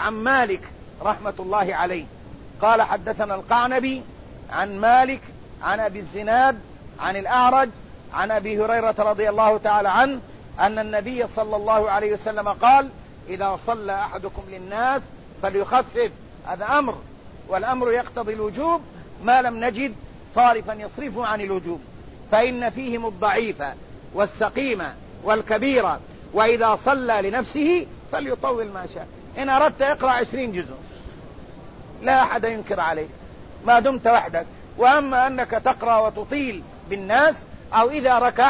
عن مالك رحمة الله عليه قال حدثنا القعنبي عن مالك عن أبي الزناد عن الأعرج عن أبي هريرة رضي الله تعالى عنه أن النبي صلى الله عليه وسلم قال إذا صلى أحدكم للناس فليخفف. هذا أمر، والأمر يقتضي الوجوب ما لم نجد صارفا يصرفه عن الوجوب، فإن فيهم الضعيف والسقيم والكبير، وإذا صلى لنفسه فليطول ما شاء. إن أردت اقرأ 20 جزء لا أحد ينكر عليك ما دمت وحدك. وأما أنك تقرأ وتطيل بالناس، أو إذا ركع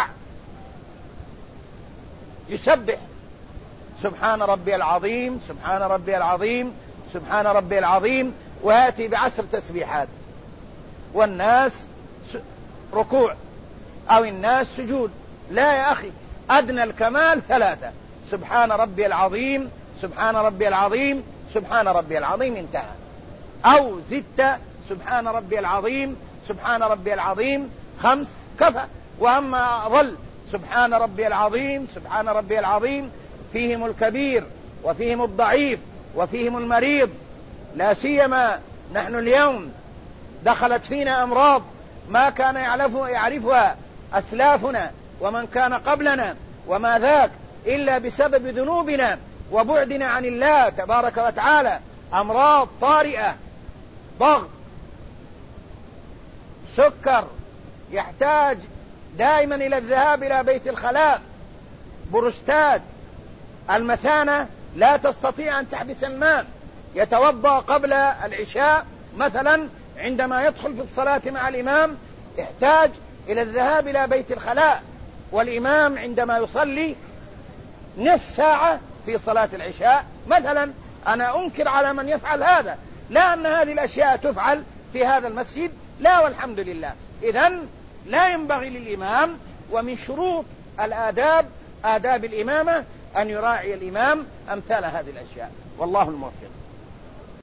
يسبح سبحان ربي العظيم سبحان ربي العظيم سبحان ربي العظيم، ويأتي ب10 تسبيحات، والناس ركوع أو الناس سجود. لا يا أخي، أدنى الكمال 3: سبحان ربي العظيم سبحان ربي العظيم سبحان ربي العظيم، انتهى. أو زدت سبحان ربي العظيم سبحان ربي العظيم 5 كفى. وأما ظل سبحان ربي العظيم سبحان ربي العظيم، فيهم الكبير وفيهم الضعيف وفيهم المريض، لا سيما نحن اليوم دخلت فينا أمراض ما كان يعرفها أسلافنا ومن كان قبلنا، وما ذاك إلا بسبب ذنوبنا وبعدنا عن الله تبارك وتعالى. أمراض طارئة، ضغط، سكر، يحتاج دائما إلى الذهاب إلى بيت الخلاء، بروستات، المثانة لا تستطيع أن تحبس الماء، يتوضأ قبل العشاء مثلا عندما يدخل في الصلاة مع الإمام يحتاج إلى الذهاب إلى بيت الخلاء، والإمام عندما يصلي نصف ساعة في صلاة العشاء مثلا. أنا أنكر على من يفعل هذا، لا أن هذه الأشياء تفعل في هذا المسجد، لا والحمد لله. إذن لا ينبغي للإمام، ومن شروط الآداب آداب الإمامة أن يراعي الإمام أمثال هذه الأشياء، والله الموفق.